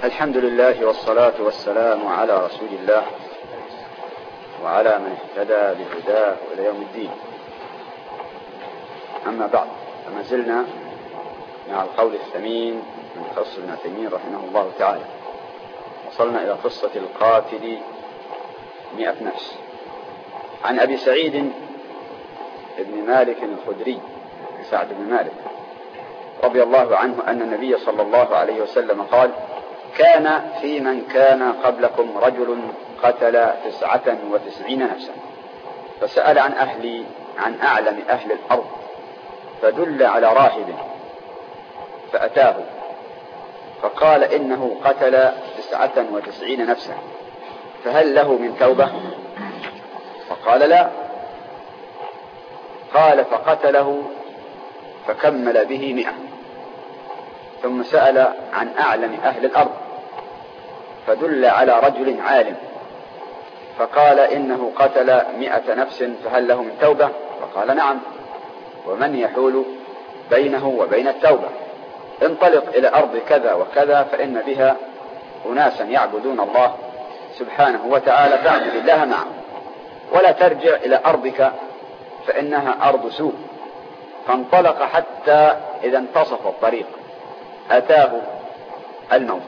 الحمد لله والصلاة والسلام على رسول الله وعلى من اهتدى بهداه إلى يوم الدين. أما بعد، فما زلنا مع القول الثمين من قصة ابن تيمية رحمه الله تعالى. وصلنا إلى قصة القاتل 100 نفس. عن أبي سعيد بن مالك الخدري سعد بن مالك رضي الله عنه أن النبي صلى الله عليه وسلم قال: كان في من كان قبلكم رجل قتل 99 نفسا، فسأل عن أعلم أهل الأرض، فدل على راهب فأتاه فقال: إنه قتل 99 نفسا، فهل له من توبة؟ فقال: لا. قال: فقتله فكمل به 100. ثم سأل عن أعلم أهل الأرض، فدل على رجل عالم، فقال: إنه قتل 100 نفس، فهل له من توبة؟ فقال: نعم. ومن يحول بينه وبين التوبة؟ انطلق إلى أرض كذا وكذا، فإن بها أناسا يعبدون الله سبحانه وتعالى، فاعبد الله معهم، ولا ترجع إلى أرضك فإنها أرض سوء. فانطلق حتى إذا انتصف الطريق أتاه الموت،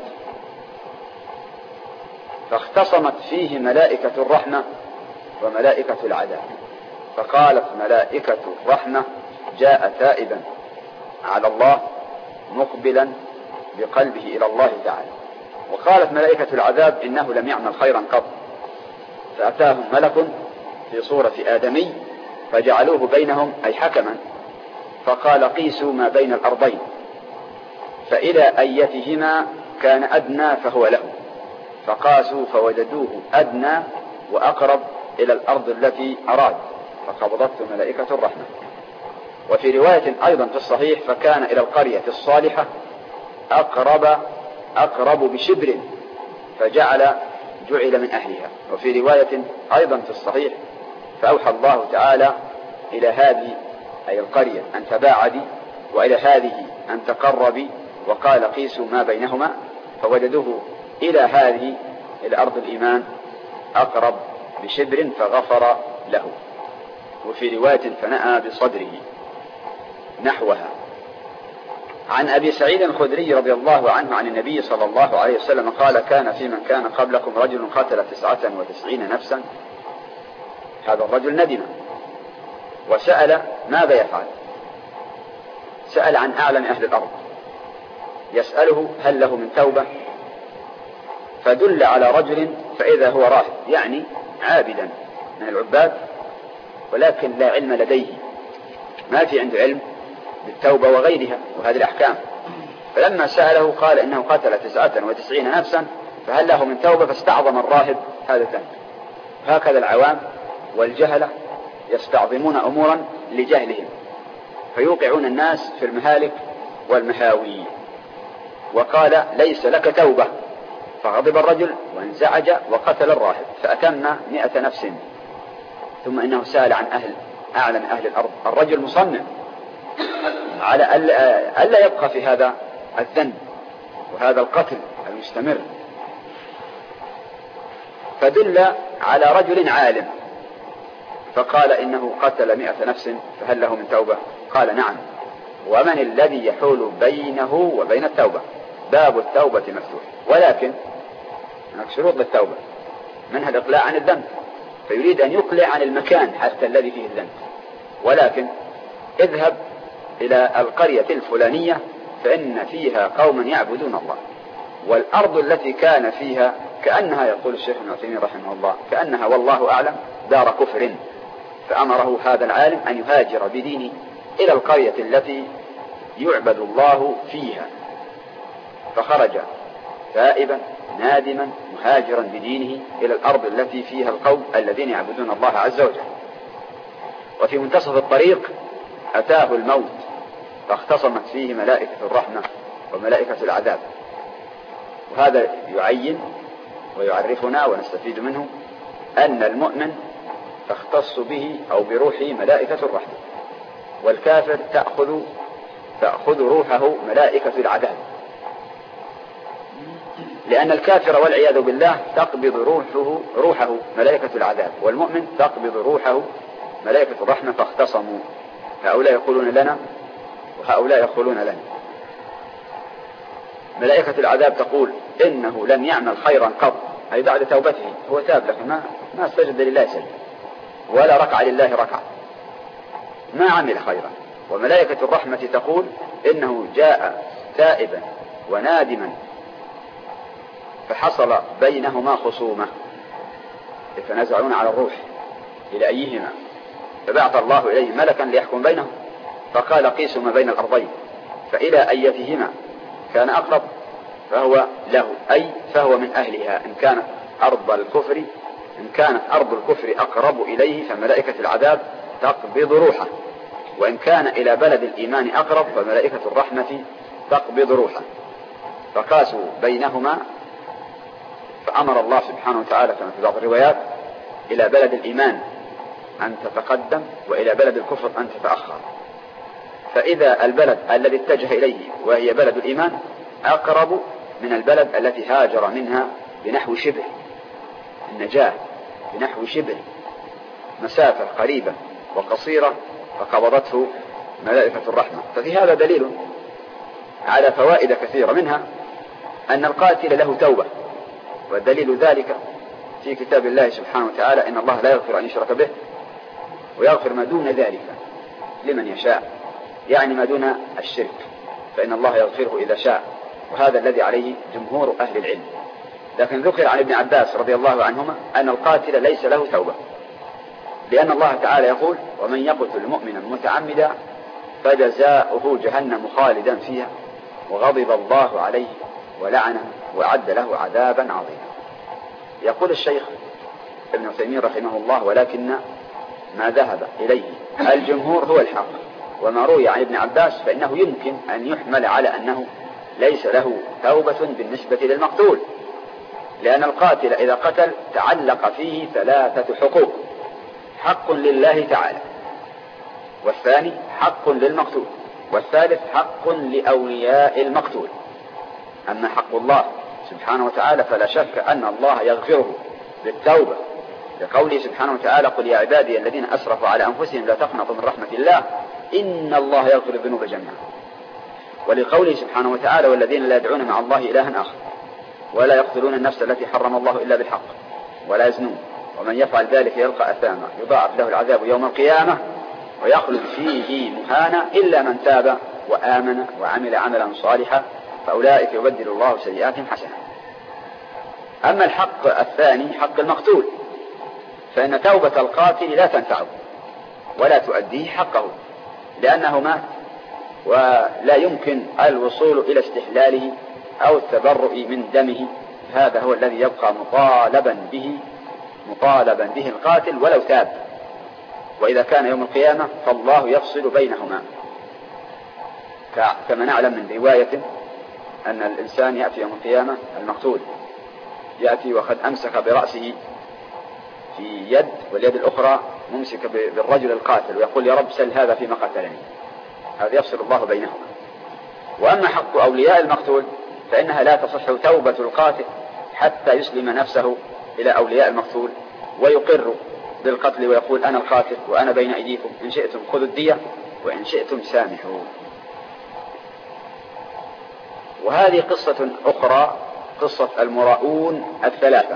فاختصمت فيه ملائكة الرحمة وملائكة العذاب. فقالت ملائكة الرحمة: جاء تائبا على الله مقبلا بقلبه إلى الله تعالى. وقالت ملائكة العذاب: إنه لم يعمل خيرا قط. فأتاهم ملك في صورة آدمي فجعلوه بينهم أي حكما، فقال: قيسوا ما بين الأرضين، فإلى أيتهما كان أدنى فهو له. فقاسوا فوجدوه أدنى وأقرب إلى الأرض التي أراد، فقبضته ملائكة الرحمة. وفي رواية أيضا في الصحيح: فكان إلى القرية الصالحة أقرب بشبر، جعل من أهلها. وفي رواية أيضا في الصحيح: فأوحى الله تعالى إلى هذه أي القرية أن تباعدي، وإلى هذه أن تقربي، وقال: قيسوا ما بينهما، فوجدوه إلى هذه إلى أرض الإيمان أقرب بشبر فغفر له. وفي رواية: فنأى بصدره نحوها. عن أبي سعيد الخدري رضي الله عنه عن النبي صلى الله عليه وسلم قال: كان في من كان قبلكم رجل قتل 99 نفسا. هذا الرجل ندم وسأل ماذا يفعل. سأل عن أعلم أهل الأرض، يسأله هل له من توبة، فدل على رجل فإذا هو راهب، يعني عابدا من العباد، ولكن لا علم لديه، ما في عنده علم بالتوبة وغيرها وهذه الأحكام. فلما سأله قال: إنه قتل 99 نفسا، فهل له من توبة؟ فاستعظم الراهب هذا الذنب. هكذا العوام والجهلة يستعظمون أمورا لجهلهم، فيوقعون الناس في المهالك والمهاوي. وقال: ليس لك توبة. فغضب الرجل وانزعج وقتل الراهب، فأتم 100 نفس. ثم إنه سأل عن أعلم أهل الأرض. الرجل مصمم على ألا يبقى في هذا الذنب وهذا القتل المستمر، فدل على رجل عالم، فقال: إنه قتل 100 نفس، فهل له من توبة؟ قال: نعم. ومن الذي يحول بينه وبين التوبة؟ باب التوبة مفتوح، ولكن هناك شروط للتوبة، منها الإقلاع عن الذنب، فيريد أن يقلع عن المكان حتى الذي فيه الذنب. ولكن اذهب إلى القرية الفلانية فإن فيها قوما يعبدون الله، والأرض التي كان فيها كأنها، يقول الشيخ ابن تيمية رحمه الله، كأنها والله أعلم دار كفر. فأمره هذا العالم أن يهاجر بدينه إلى القرية التي يعبد الله فيها، فخرج تائبا نادما مهاجرا بدينه إلى الأرض التي فيها القوم الذين يعبدون الله عز وجل. وفي منتصف الطريق أتاه الموت، فاختصمت فيه ملائكة الرحمة وملائكة العذاب. وهذا يعين ويعرفنا ونستفيد منه أن المؤمن تختص به أو بروحه ملائكة الرحمة، والكافر تأخذ روحه ملائكة العذاب. لأن الكافر والعياذ بالله تقبض روحه ملائكة العذاب، والمؤمن تقبض روحه ملائكة الرحمة، فاختصموا، هؤلاء يقولون لنا وهؤلاء يقولون لنا. ملائكة العذاب تقول إنه لم يعمل خيرا قط، أي بعد توبته هو تاب، لكن ما سجد لله سجد ولا ركع لله ركعة، ما عمل خيرا. وملائكة الرحمة تقول إنه جاء تائبا ونادما فحصل بينهما خصومة، يتنازعون على الروح إلى أيهما، فبعث الله إليه ملكا ليحكم بينهم، فقال قيسوا ما بين الأرضين فإلى أيتهما كان أقرب فهو له، أي فهو من أهلها. إن كانت أرض الكفر أقرب إليه فملائكة العذاب تقبض روحه، وإن كان إلى بلد الإيمان أقرب فملائكة الرحمة تقبض روحه. فقاسوا بينهما، فأمر الله سبحانه وتعالى كما في بعض الروايات إلى بلد الإيمان أن تتقدم وإلى بلد الكفر أن تتأخر. فإذا البلد الذي اتجه إليه وهي بلد الإيمان أقرب من البلد التي هاجر منها بنحو شبه النجاة، بنحو شبه مسافة قريبة وقصيرة، فقبضته ملائكة الرحمة. ففي هذا دليل على فوائد كثيرة، منها أن القاتل له توبة، والدليل ذلك في كتاب الله سبحانه وتعالى: إن الله لا يغفر أن يشرك به ويغفر ما دون ذلك لمن يشاء، يعني ما دون الشرك فإن الله يغفره إذا شاء، وهذا الذي عليه جمهور أهل العلم. لكن ذكر عن ابن عباس رضي الله عنهما أن القاتل ليس له توبة، لأن الله تعالى يقول: ومن يقتل مؤمنا متعمدا فجزاؤه جهنم خالدا فيها وغضب الله عليه ولعنه وأعد له عذابا عظيما. يقول الشيخ ابن تيمية رحمه الله: ولكن ما ذهب إليه الجمهور هو الحق، وما روي عن ابن عباس فإنه يمكن أن يحمل على أنه ليس له توبة بالنسبة للمقتول، لأن القاتل إذا قتل تعلق فيه 3 حقوق: حق لله تعالى، والثاني حق للمقتول، والثالث حق لأولياء المقتول. أما حق الله سبحانه وتعالى فلا شك أن الله يغفره بالتوبة، لقوله سبحانه وتعالى: قل يا عبادي الذين أسرفوا على أنفسهم لا تقنطوا من رحمة الله إن الله يغفر الذنوب جميعا، ولقوله سبحانه وتعالى: والذين لا يدعون مع الله إلها آخر ولا يقتلون النفس التي حرم الله إلا بالحق ولا يزنون ومن يفعل ذلك يلقى أثاما يضاعف له العذاب يوم القيامة ويخلد فيه مهانا إلا من تاب وآمن وعمل عملا صالحا فأولئك يبدل الله سيئاتهم حسنة. أما الحق الثاني حق المقتول فإن توبة القاتل لا تنفعه ولا تؤديه حقه، لأنه مات ولا يمكن الوصول إلى استحلاله أو التبرؤ من دمه، هذا هو الذي يبقى مطالبا به القاتل ولو تاب. وإذا كان يوم القيامة فالله يفصل بينهما، كما نعلم من رواية أن الإنسان يأتي يوم القيامة المقتول يأتي وقد أمسك برأسه في يد واليد الأخرى ممسك بالرجل القاتل ويقول: يا رب سل هذا فيما قتلني. هذا يفصل الله بينهما. وأما حق أولياء المقتول فإنها لا تصح توبة القاتل حتى يسلم نفسه إلى أولياء المقتول ويقر بالقتل ويقول: أنا القاتل وأنا بين أيديكم، إن شئتم خذوا الدية وإن شئتم سامحوا. وهذه قصة أخرى، قصة المراؤون 3،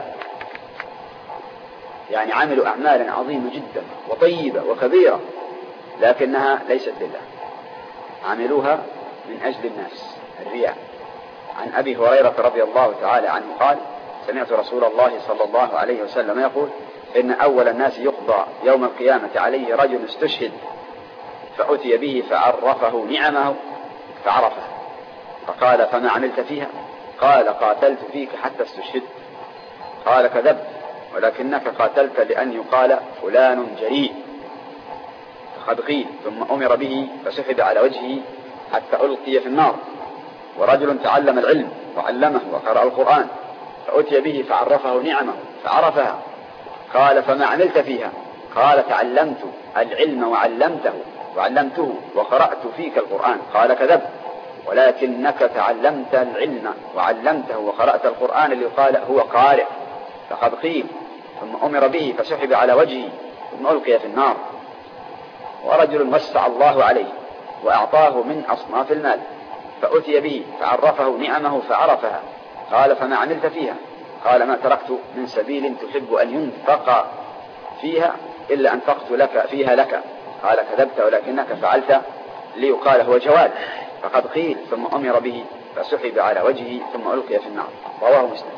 يعني عملوا أعمالا عظيمة جدا وطيبة وكبيرة لكنها ليست لله، عملوها من أجل الناس، الرياء. عن أبي هريرة رضي الله تعالى عنه قال: سمعت رسول الله صلى الله عليه وسلم يقول: إن أول الناس يقضى يوم القيامة عليه رجل استشهد فأتي به فعرفه نعمه فعرفها، فقال: فما عملت فيها؟ قال: قاتلت فيك حتى استشهدت. قال: كذبت، ولكنك قاتلت لأن يقال فلان جريء، فقد قيل. ثم أمر به فسحب على وجهه حتى ألقي في النار. ورجل تعلم العلم وعلمه وقرأ القرآن فأتي به فعرفه نعمه فعرفها. قال: فما عملت فيها؟ قال: تعلمت العلم وعلمته وقرأت فيك القرآن. قال: كذبت، ولكنك تعلمت العلم وعلمته وقرأت القرآن اللي قال هو قارئ. فقد قيل ثم أمر به فسحب على وجهه ثم ألقي في النار. ورجل وسع الله عليه وأعطاه من أصناف المال فأتي به فعرفه نعمه فعرفها. قال فما عملت فيها؟ قال ما تركت من سبيل تحب أن ينفق فيها إلا أنفقت لك فيها لك. قال كذبت ولكنك فعلت ليقال هو جواد. فقد قيل ثم أمر به فسحب على وجهه ثم ألقي في النار. رواه مسلم.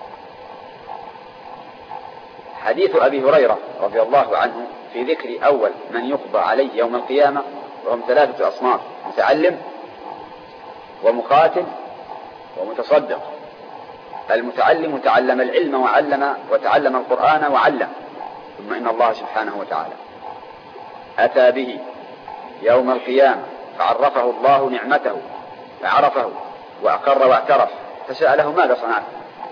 حديث أبي هريرة رضي الله عنه في ذكر أول من يقضى عليه يوم القيامة وهم 3 أصناف: متعلم ومقاتل ومتصدق. المتعلم تعلم العلم وتعلم القرآن وعلم، ثم إن الله سبحانه وتعالى أتى به يوم القيامة فعرفه الله نعمته فعرفه وأقر واعترف فسأله ماذا صنعت؟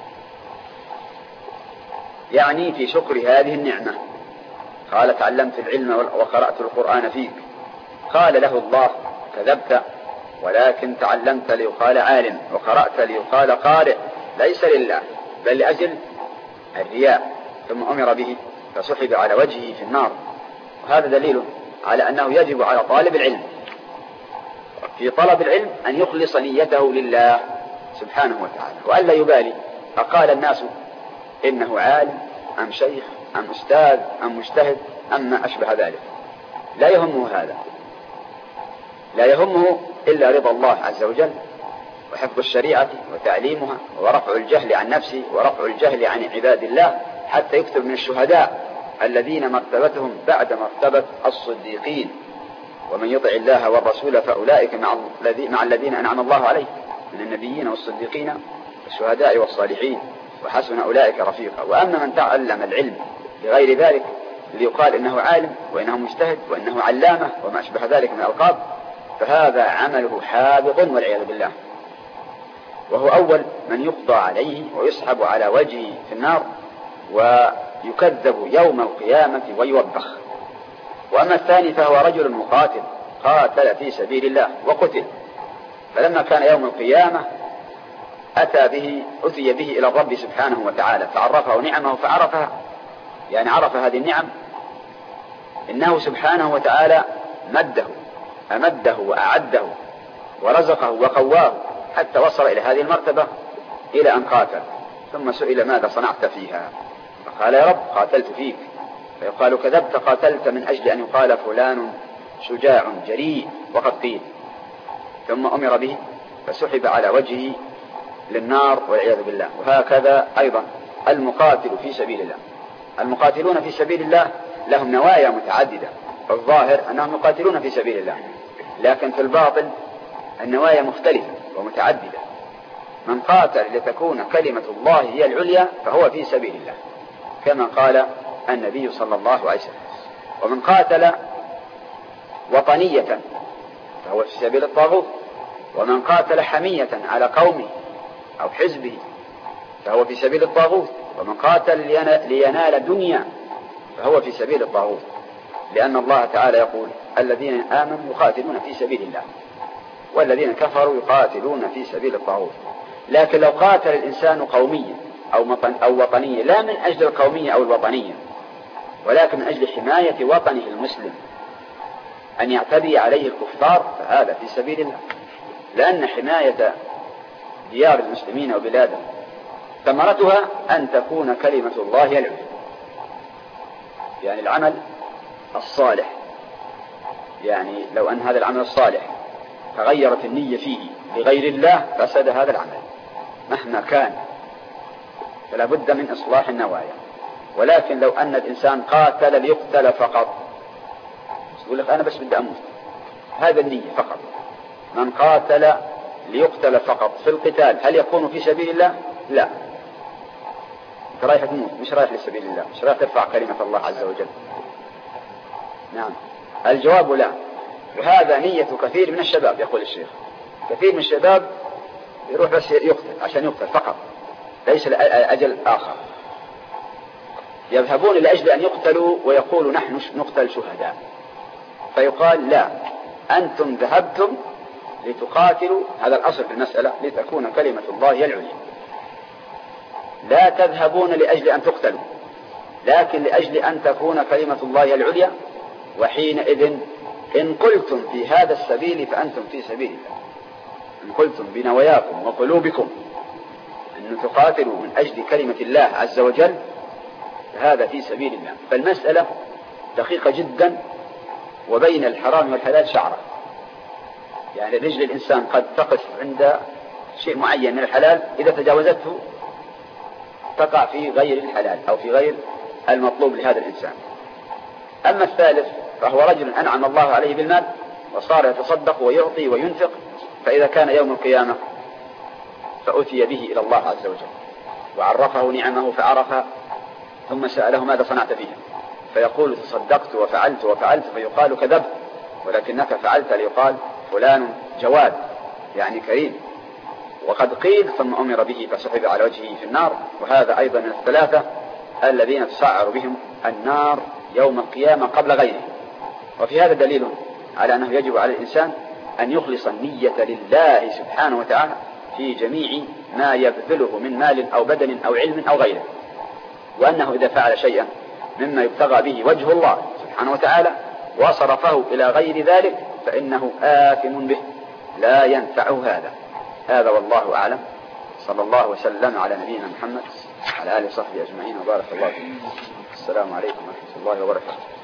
يعني في شكر هذه النعمة. قال تعلمت العلم وقرأت القرآن فيك. قال له الله كذبت ولكن تعلمت ليقال عالم وقرأت ليقال قارئ ليس لله بل لأجل الرياء. ثم أمر به فسحب على وجهه في النار. وهذا دليل على أنه يجب على طالب العلم في طلب العلم أن يخلص نيته لله سبحانه وتعالى وألا يبالي أقال الناس إنه عالم أم شيخ أم أستاذ أم مجتهد أم ما أشبه ذلك. لا يهمه هذا، لا يهمه إلا رضا الله عز وجل وحفظ الشريعة وتعليمها ورفع الجهل عن نفسه ورفع الجهل عن عباد الله حتى يكتب من الشهداء الذين مرتبتهم بعد مرتبة الصديقين. ومن يطع الله والرسول فأولئك مع الذين أنعم الله عليهم من النبيين والصديقين والشهداء والصالحين وحسن أولئك رفيقا. وأما من تعلم العلم لغير ذلك ليقال إنه عالم وإنه مجتهد وإنه علامة وما أشبه ذلك من الألقاب فهذا عمله حابط والعياذ بالله، وهو أول من يقضى عليه ويسحب على وجهه في النار ويكذب يوم القيامة ويوبخ. وأما الثاني فهو رجل مقاتل قاتل في سبيل الله وقتل، فلما كان يوم القيامة أتي به إلى الرب سبحانه وتعالى فعرفه نعمه فعرفها، يعني عرف هذه النعم إنه سبحانه وتعالى أمده وأعده ورزقه وقواه حتى وصل إلى هذه المرتبة إلى أن قاتل. ثم سئل ماذا صنعت فيها؟ فقال يا رب قاتلت فيك. فيقال كذبت قاتلت من أجل أن يقال فلان شجاع جريء وقد قيل. ثم أمر به فسحب على وجهه للنار والعياذ بالله. وهكذا أيضا المقاتل في سبيل الله. المقاتلون في سبيل الله لهم نوايا متعددة. الظاهر أنهم يقاتلون في سبيل الله، لكن في الباطن النوايا مختلفة ومتعددة. من قاتل لتكون كلمة الله هي العليا فهو في سبيل الله كما قال النبي صلى الله عليه وسلم. ومن قاتل وطنية فهو في سبيل الطاغوت. ومن قاتل حمية على قومه أو حزبه فهو في سبيل الطاغوت. ومن قاتل لينال دنيا فهو في سبيل الطاغوت، لأن الله تعالى يقول الذين آمنوا يقاتلون في سبيل الله والذين كفروا يقاتلون في سبيل الطاغوت. لكن لو قاتل الإنسان قوميا أو وطنيا لا من أجل القومية أو الوطنية ولكن من أجل حماية وطنه المسلم أن يعتدي عليه الكفار فهذا في سبيل الله، لأن حماية ديار المسلمين وبلادهم ثمرتها أن تكون كلمة الله العليا. يعني العمل الصالح، يعني لو أن هذا العمل الصالح تغيرت النية فيه لغير الله فسد هذا العمل مهما كان، فلا بد من إصلاح النوايا. ولكن لو أن الإنسان قاتل ليقتل فقط يقول لك أنا بس بدي أموت، هذا النية فقط. من قاتل ليقتل فقط في القتال هل يكون في سبيل الله؟ لا، أنت رايح تموت مش رايح لسبيل الله، مش رايح ترفع كلمة الله عز وجل. نعم، الجواب لا. وهذا نية كثير من الشباب. يقول الشيخ كثير من الشباب يروح بس يقتل عشان يقتل فقط ليس لأجل آخر. يذهبون لأجل أن يقتلوا ويقولوا نحن نقتل شهداء، فيقال لا، أنتم ذهبتم لتقاتلوا، هذا الأصل في المسألة، لتكون كلمة الله هي العليا. لا تذهبون لأجل أن تقتلوا، لكن لأجل أن تكون كلمة الله هي العليا. وحينئذ إن قلتم في هذا السبيل فأنتم في سبيل الله، إن قلتم بنواياكم وقلوبكم أن تقاتلوا من أجل كلمة الله عز وجل، هذا في سبيل الله. فالمسألة دقيقة جدا، وبين الحرام والحلال شعرة. يعني رجل الإنسان قد تقف عند شيء معين من الحلال، إذا تجاوزته تقع في غير الحلال أو في غير المطلوب لهذا الإنسان. أما الثالث فهو رجل أنعم الله عليه بالمال وصار يتصدق ويعطي وينفق، فإذا كان يوم القيامة فأتي به إلى الله عز وجل وعرفه نعمه فعرفها، ثم سأله ماذا صنعت فيها، فيقول تصدقت وفعلت وفعلت، فيقال كذبت ولكنك فعلت، ليقال فلان جواد يعني كريم. وقد قيل ثم أمر به فسحب على وجهه في النار. وهذا أيضا من الثلاثة الذين تسعر بهم النار يوم القيامة قبل غيره. وفي هذا دليل على أنه يجب على الإنسان أن يخلص النية لله سبحانه وتعالى في جميع ما يبذله من مال أو بدن أو علم أو غيره، وأنه إذا فعل شيئا مما يبتغى به وجه الله سبحانه وتعالى وصرفه إلى غير ذلك فإنه آثم به، لا ينفعه هذا. هذا والله أعلم. صلى الله وسلم على نبينا محمد وعلى آله وصحبه أجمعين وبارك الله فيكم. السلام عليكم ورحمة الله وبركاته.